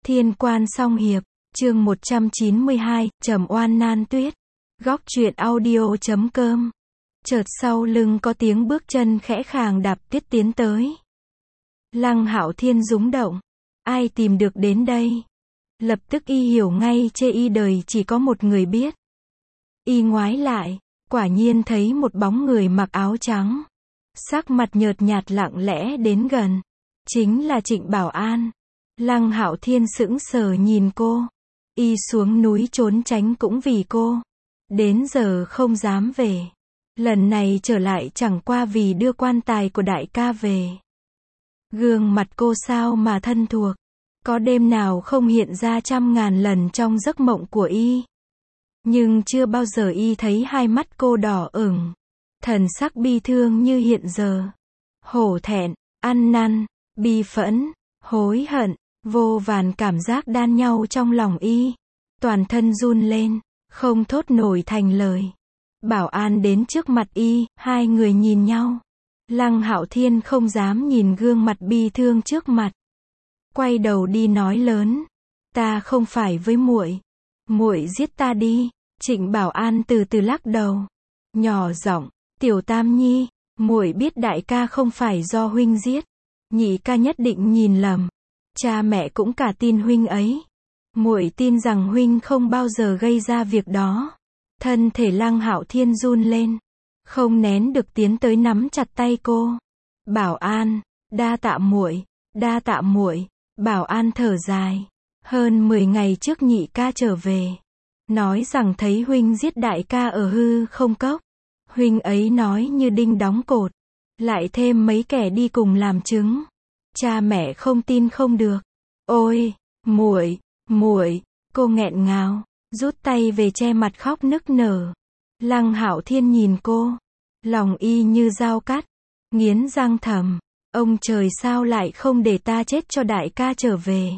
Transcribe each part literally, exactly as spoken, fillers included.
Thiên Quan Song Hiệp, chương một trăm chín mươi hai, Trầm Oan Nan Tuyết. Góc truyện audio chấm com. Chợt sau lưng có tiếng bước chân khẽ khàng đạp tiết tiến tới. Lăng Hạo Thiên rúng động. Ai tìm được đến đây? Lập tức y hiểu ngay chê y đời chỉ có một người biết. Y ngoái lại, quả nhiên thấy một bóng người mặc áo trắng. Sắc mặt nhợt nhạt lặng lẽ đến gần. Chính là Trịnh Bảo An. Lăng Hạo Thiên sững sờ nhìn cô. Y xuống núi trốn tránh cũng vì cô. Đến giờ không dám về. Lần này trở lại chẳng qua vì đưa quan tài của đại ca về. Gương mặt cô sao mà thân thuộc. Có đêm nào không hiện ra trăm ngàn lần trong giấc mộng của y. Nhưng chưa bao giờ y thấy hai mắt cô đỏ ửng. Thần sắc bi thương như hiện giờ. Hổ thẹn, ăn năn, bi phẫn, hối hận, vô vàn cảm giác đan nhau trong lòng y. Toàn thân run lên, không thốt nổi thành lời. Bảo An đến trước mặt y, hai người nhìn nhau. Lăng Hạo Thiên không dám nhìn gương mặt bi thương trước mặt. Quay đầu đi nói lớn, ta không phải với muội, muội giết ta đi. Trịnh Bảo An từ từ lắc đầu, nhỏ giọng, Tiểu Tam Nhi, muội biết đại ca không phải do huynh giết, nhị ca nhất định nhìn lầm, cha mẹ cũng cả tin huynh ấy. Muội tin rằng huynh không bao giờ gây ra việc đó. Thân thể Lăng Hạo Thiên run lên, không nén được tiến tới nắm chặt tay cô. Bảo An, đa tạ muội, đa tạ muội. Bảo An thở dài. Hơn mười ngày trước nhị ca trở về, nói rằng thấy huynh giết đại ca ở hư không cốc. Huynh ấy nói như đinh đóng cột, lại thêm mấy kẻ đi cùng làm chứng. Cha mẹ không tin không được. Ôi, muội, muội, cô nghẹn ngào, rút tay về che mặt khóc nức nở. Lăng Hạo Thiên nhìn cô, lòng y như dao cắt, nghiến răng thầm, ông trời sao lại không để ta chết cho đại ca trở về.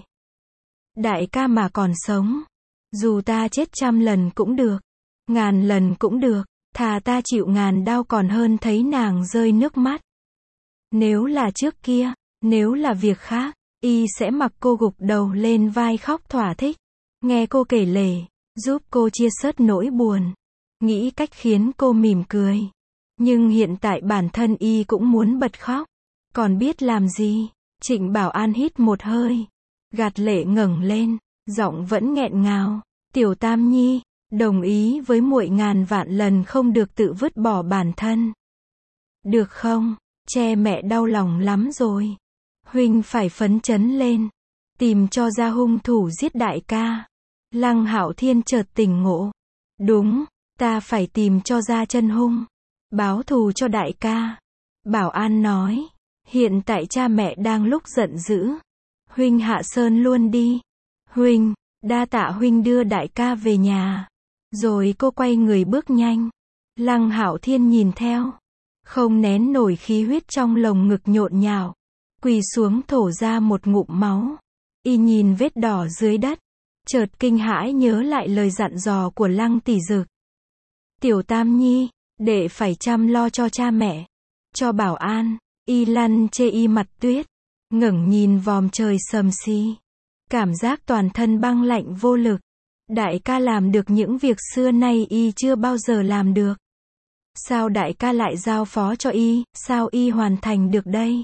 Đại ca mà còn sống, dù ta chết trăm lần cũng được, ngàn lần cũng được, thà ta chịu ngàn đau còn hơn thấy nàng rơi nước mắt. Nếu là trước kia, nếu là việc khác, y sẽ mặc cô gục đầu lên vai khóc thỏa thích, nghe cô kể lể, giúp cô chia sớt nỗi buồn, nghĩ cách khiến cô mỉm cười. Nhưng hiện tại bản thân y cũng muốn bật khóc, còn biết làm gì? Trịnh Bảo An hít một hơi, gạt lệ ngẩng lên, giọng vẫn nghẹn ngào, Tiểu Tam Nhi, đồng ý với muội ngàn vạn lần không được tự vứt bỏ bản thân. Được không? Che mẹ đau lòng lắm rồi. Huynh phải phấn chấn lên, tìm cho ra hung thủ giết đại ca. Lăng Hạo Thiên chợt tỉnh ngộ. Đúng, ta phải tìm cho ra chân hung, báo thù cho đại ca. Bảo An nói, hiện tại cha mẹ đang lúc giận dữ. Huynh hạ sơn luôn đi. Huynh, đa tạ huynh đưa đại ca về nhà. Rồi cô quay người bước nhanh. Lăng Hạo Thiên nhìn theo, không nén nổi khí huyết trong lồng ngực nhộn nhạo, quỳ xuống thổ ra một ngụm máu. Y nhìn vết đỏ dưới đất, chợt kinh hãi nhớ lại lời dặn dò của Lăng tỷ dực. Tiểu Tam Nhi, đệ phải chăm lo cho cha mẹ, cho Bảo An. Y lăn chê y mặt tuyết, ngẩng nhìn vòm trời sầm xi, cảm giác toàn thân băng lạnh vô lực. Đại ca làm được những việc xưa nay y chưa bao giờ làm được. Sao đại ca lại giao phó cho y, sao y hoàn thành được đây?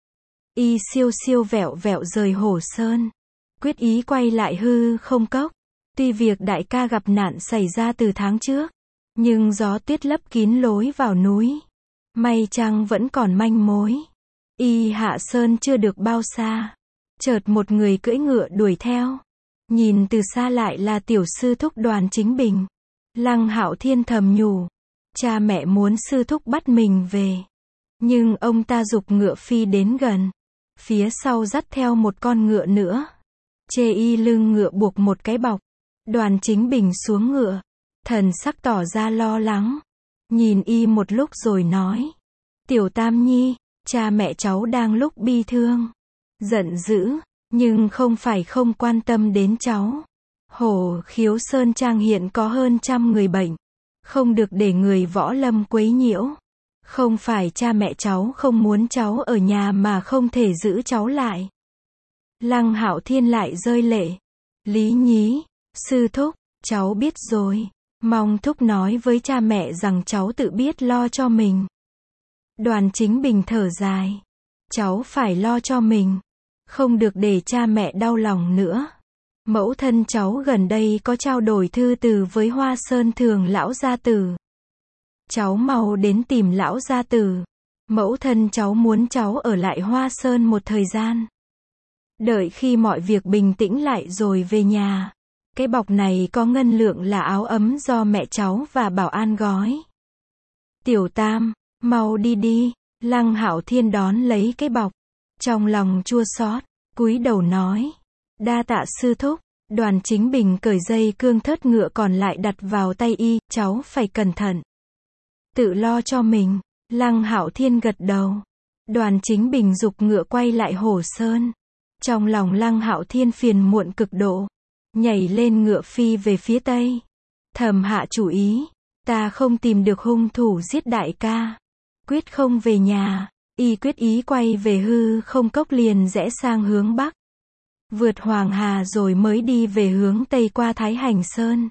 Y siêu siêu vẹo vẹo rời Hổ Sơn, quyết ý quay lại hư không cốc. Tuy việc đại ca gặp nạn xảy ra từ tháng trước, nhưng gió tuyết lấp kín lối vào núi. May chăng vẫn còn manh mối. Y hạ sơn chưa được bao xa, chợt một người cưỡi ngựa đuổi theo. Nhìn từ xa lại là tiểu sư thúc Đoàn Chính Bình. Lăng Hạo Thiên thầm nhủ, cha mẹ muốn sư thúc bắt mình về. Nhưng ông ta giục ngựa phi đến gần, phía sau dắt theo một con ngựa nữa. Chê y lưng ngựa buộc một cái bọc. Đoàn Chính Bình xuống ngựa, thần sắc tỏ ra lo lắng, nhìn y một lúc rồi nói, Tiểu Tam Nhi, cha mẹ cháu đang lúc bi thương, giận dữ, nhưng không phải không quan tâm đến cháu. Hổ Khiếu Sơn Trang hiện có hơn trăm người bệnh, không được để người võ lâm quấy nhiễu. Không phải cha mẹ cháu không muốn cháu ở nhà mà không thể giữ cháu lại. Lăng Hạo Thiên lại rơi lệ. Lý Nhí, sư thúc, cháu biết rồi. Mong thúc nói với cha mẹ rằng cháu tự biết lo cho mình. Đoàn Chính Bình thở dài. Cháu phải lo cho mình. Không được để cha mẹ đau lòng nữa. Mẫu thân cháu gần đây có trao đổi thư từ với Hoa Sơn Thường lão gia tử. Cháu mau đến tìm lão gia tử. Mẫu thân cháu muốn cháu ở lại Hoa Sơn một thời gian. Đợi khi mọi việc bình tĩnh lại rồi về nhà. Cái bọc này có ngân lượng là áo ấm do mẹ cháu và Bảo An gói. Tiểu Tam, mau đi đi. Lăng Hạo Thiên đón lấy cái bọc. Trong lòng chua xót, cúi đầu nói. Đa tạ sư thúc. Đoàn Chính Bình cởi dây cương thớt ngựa còn lại đặt vào tay y. Cháu phải cẩn thận. Tự lo cho mình. Lăng Hạo Thiên gật đầu. Đoàn Chính Bình giục ngựa quay lại Hồ Sơn. Trong lòng Lăng Hạo Thiên phiền muộn cực độ. Nhảy lên ngựa phi về phía tây. Thầm hạ chủ ý. Ta không tìm được hung thủ giết đại ca. Quyết không về nhà. Y quyết ý quay về hư không cốc liền rẽ sang hướng bắc. Vượt Hoàng Hà rồi mới đi về hướng tây qua Thái Hành Sơn.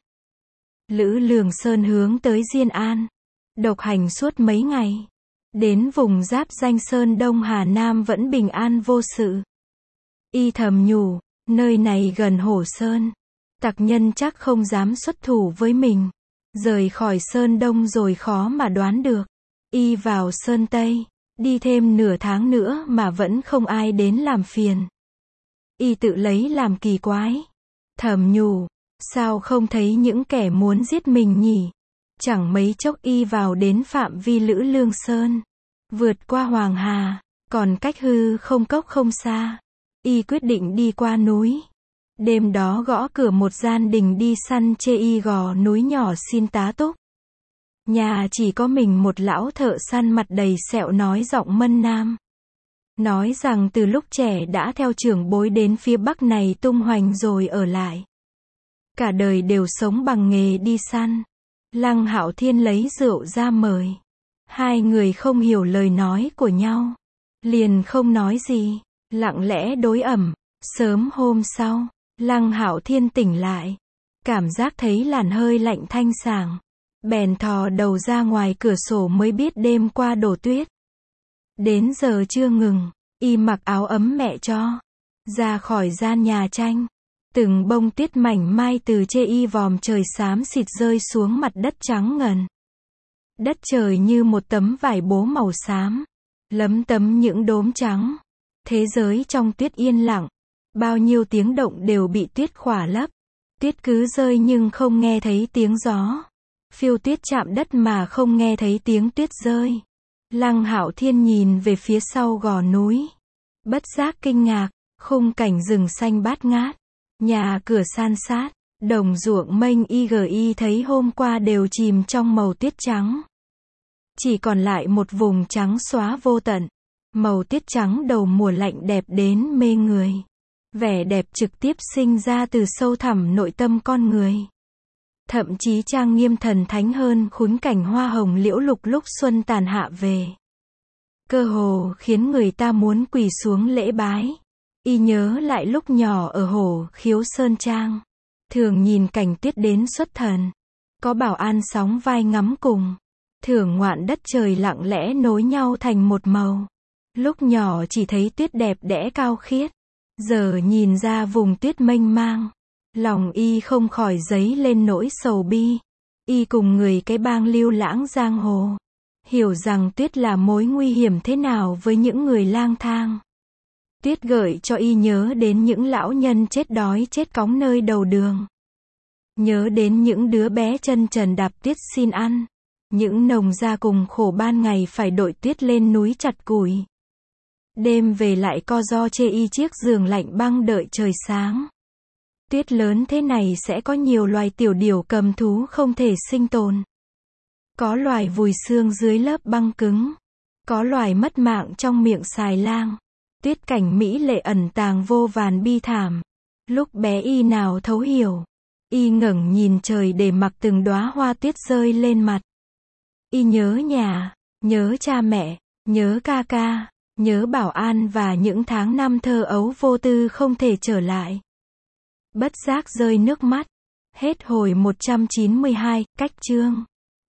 Lữ Lường Sơn hướng tới Diên An. Độc hành suốt mấy ngày. Đến vùng giáp danh Sơn Đông Hà Nam vẫn bình an vô sự. Y thầm nhủ, nơi này gần Hổ Sơn. Tặc nhân chắc không dám xuất thủ với mình. Rời khỏi Sơn Đông rồi khó mà đoán được. Y vào Sơn Tây. Đi thêm nửa tháng nữa mà vẫn không ai đến làm phiền. Y tự lấy làm kỳ quái. Thầm nhủ, sao không thấy những kẻ muốn giết mình nhỉ? Chẳng mấy chốc y vào đến phạm vi Lữ Lương Sơn. Vượt qua Hoàng Hà, còn cách hư không cốc không xa. Y quyết định đi qua núi. Đêm đó gõ cửa một gian đình đi săn chê y gò núi nhỏ xin tá túc. Nhà chỉ có mình một lão thợ săn mặt đầy sẹo nói giọng Mân Nam. Nói rằng từ lúc trẻ đã theo trưởng bối đến phía Bắc này tung hoành rồi ở lại. Cả đời đều sống bằng nghề đi săn. Lăng Hạo Thiên lấy rượu ra mời. Hai người không hiểu lời nói của nhau. Liền không nói gì. Lặng lẽ đối ẩm. Sớm hôm sau, Lăng Hạo Thiên tỉnh lại. Cảm giác thấy làn hơi lạnh thanh sảng. Bèn thò đầu ra ngoài cửa sổ mới biết đêm qua đổ tuyết. Đến giờ chưa ngừng, y mặc áo ấm mẹ cho. Ra khỏi gian nhà tranh. Từng bông tuyết mảnh mai từ chê y vòm trời xám xịt rơi xuống mặt đất trắng ngần. Đất trời như một tấm vải bố màu xám. Lấm tấm những đốm trắng. Thế giới trong tuyết yên lặng. Bao nhiêu tiếng động đều bị tuyết khỏa lấp. Tuyết cứ rơi nhưng không nghe thấy tiếng gió. Phiêu tuyết chạm đất mà không nghe thấy tiếng tuyết rơi. Lăng Hạo Thiên nhìn về phía sau gò núi. Bất giác kinh ngạc, khung cảnh rừng xanh bát ngát. Nhà cửa san sát, đồng ruộng mênh y thấy hôm qua đều chìm trong màu tuyết trắng. Chỉ còn lại một vùng trắng xóa vô tận. Màu tuyết trắng đầu mùa lạnh đẹp đến mê người. Vẻ đẹp trực tiếp sinh ra từ sâu thẳm nội tâm con người. Thậm chí trang nghiêm thần thánh hơn khung cảnh hoa hồng liễu lục lúc xuân tàn hạ về. Cơ hồ khiến người ta muốn quỳ xuống lễ bái. Y nhớ lại lúc nhỏ ở Hồ Khiếu Sơn Trang. Thường nhìn cảnh tuyết đến xuất thần. Có Bảo An sóng vai ngắm cùng. Thưởng ngoạn đất trời lặng lẽ nối nhau thành một màu. Lúc nhỏ chỉ thấy tuyết đẹp đẽ cao khiết. Giờ nhìn ra vùng tuyết mênh mang. Lòng y không khỏi dấy lên nỗi sầu bi. Y cùng người cái bang lưu lãng giang hồ. Hiểu rằng tuyết là mối nguy hiểm thế nào với những người lang thang. Tuyết gợi cho y nhớ đến những lão nhân chết đói chết cóng nơi đầu đường. Nhớ đến những đứa bé chân trần đạp tuyết xin ăn. Những nồng gia cùng khổ ban ngày phải đội tuyết lên núi chặt củi. Đêm về lại co ro chê y chiếc giường lạnh băng đợi trời sáng. Tuyết lớn thế này sẽ có nhiều loài tiểu điểu cầm thú không thể sinh tồn. Có loài vùi xương dưới lớp băng cứng. Có loài mất mạng trong miệng xài lang. Tuyết cảnh mỹ lệ ẩn tàng vô vàn bi thảm. Lúc bé y nào thấu hiểu. Y ngẩng nhìn trời để mặc từng đóa hoa tuyết rơi lên mặt. Y nhớ nhà, nhớ cha mẹ, nhớ ca ca. Nhớ Bảo An và những tháng năm thơ ấu vô tư không thể trở lại. Bất giác rơi nước mắt. Hết hồi một trăm chín mươi hai, cách chương.